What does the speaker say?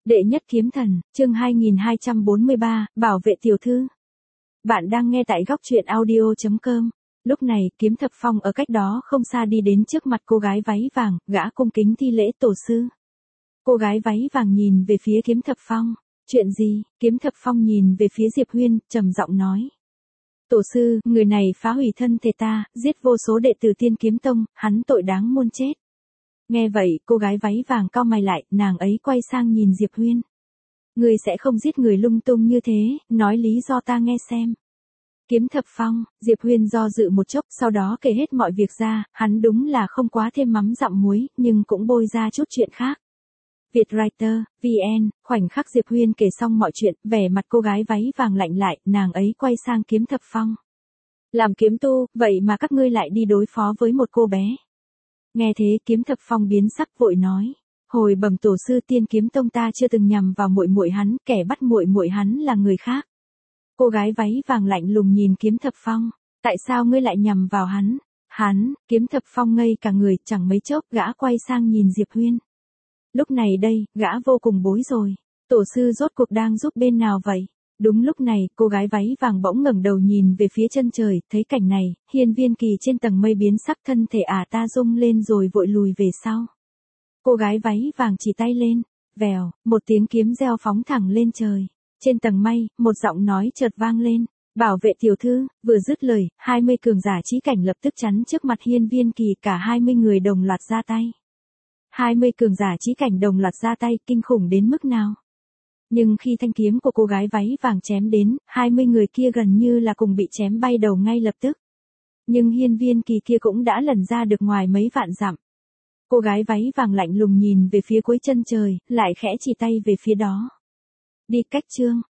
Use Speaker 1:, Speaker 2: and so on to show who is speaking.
Speaker 1: Đệ nhất kiếm thần, chương 2243, bảo vệ tiểu thư. Bạn đang nghe tại góc truyện audio.com. Lúc này, Kiếm Thập Phong ở cách đó không xa đi đến trước mặt cô gái váy vàng, gã cung kính thi lễ tổ sư. Cô gái váy vàng nhìn về phía Kiếm Thập Phong. Chuyện gì? Kiếm Thập Phong nhìn về phía Diệp Huyên, trầm giọng nói. Tổ sư, người này phá hủy thân thể ta, giết vô số đệ tử Tiên Kiếm Tông, hắn tội đáng muôn chết. Nghe vậy, cô gái váy vàng cau mày lại, nàng ấy quay sang nhìn Diệp Huyên. Ngươi sẽ không giết người lung tung như thế, nói lý do ta nghe xem. Kiếm Thập Phong, Diệp Huyên do dự một chốc, sau đó kể hết mọi việc ra, hắn đúng là không quá thêm mắm dặm muối, nhưng cũng bôi ra chút chuyện khác. Vietwriter, VN, khoảnh khắc Diệp Huyên kể xong mọi chuyện, vẻ mặt cô gái váy vàng lạnh lại, nàng ấy quay sang Kiếm Thập Phong. Làm kiếm tu, vậy mà các ngươi lại đi đối phó với một cô bé. Nghe thế Kiếm Thập Phong biến sắc vội nói, hồi bẩm tổ sư Tiên Kiếm Tông ta chưa từng nhằm vào muội muội hắn, kẻ bắt muội muội hắn là người khác. Cô gái váy vàng lạnh lùng nhìn Kiếm Thập Phong, tại sao ngươi lại nhằm vào hắn? Hắn, Kiếm Thập Phong ngây cả người, chẳng mấy chốc gã quay sang nhìn Diệp Huyên. Lúc này đây, gã vô cùng bối rối. Tổ sư rốt cuộc đang giúp bên nào vậy? Đúng lúc này, cô gái váy vàng bỗng ngẩng đầu nhìn về phía chân trời, thấy cảnh này, Hiên Viên Kỳ trên tầng mây biến sắc, thân thể ta rung lên rồi vội lùi về sau. Cô gái váy vàng chỉ tay lên, vèo, một tiếng kiếm reo phóng thẳng lên trời. Trên tầng mây, một giọng nói chợt vang lên, bảo vệ tiểu thư. Vừa dứt lời, 20 cường giả chí cảnh lập tức chắn trước mặt Hiên Viên Kỳ, cả 20 người đồng loạt ra tay. 20 cường giả chí cảnh đồng loạt ra tay, kinh khủng đến mức nào? Nhưng khi thanh kiếm của cô gái váy vàng chém đến, 20 người kia gần như là cùng bị chém bay đầu ngay lập tức. Nhưng Hiên Viên Kỳ kia cũng đã lẩn ra được ngoài mấy vạn dặm. Cô gái váy vàng lạnh lùng nhìn về phía cuối chân trời, lại khẽ chỉ tay về phía đó. Đi cách chương,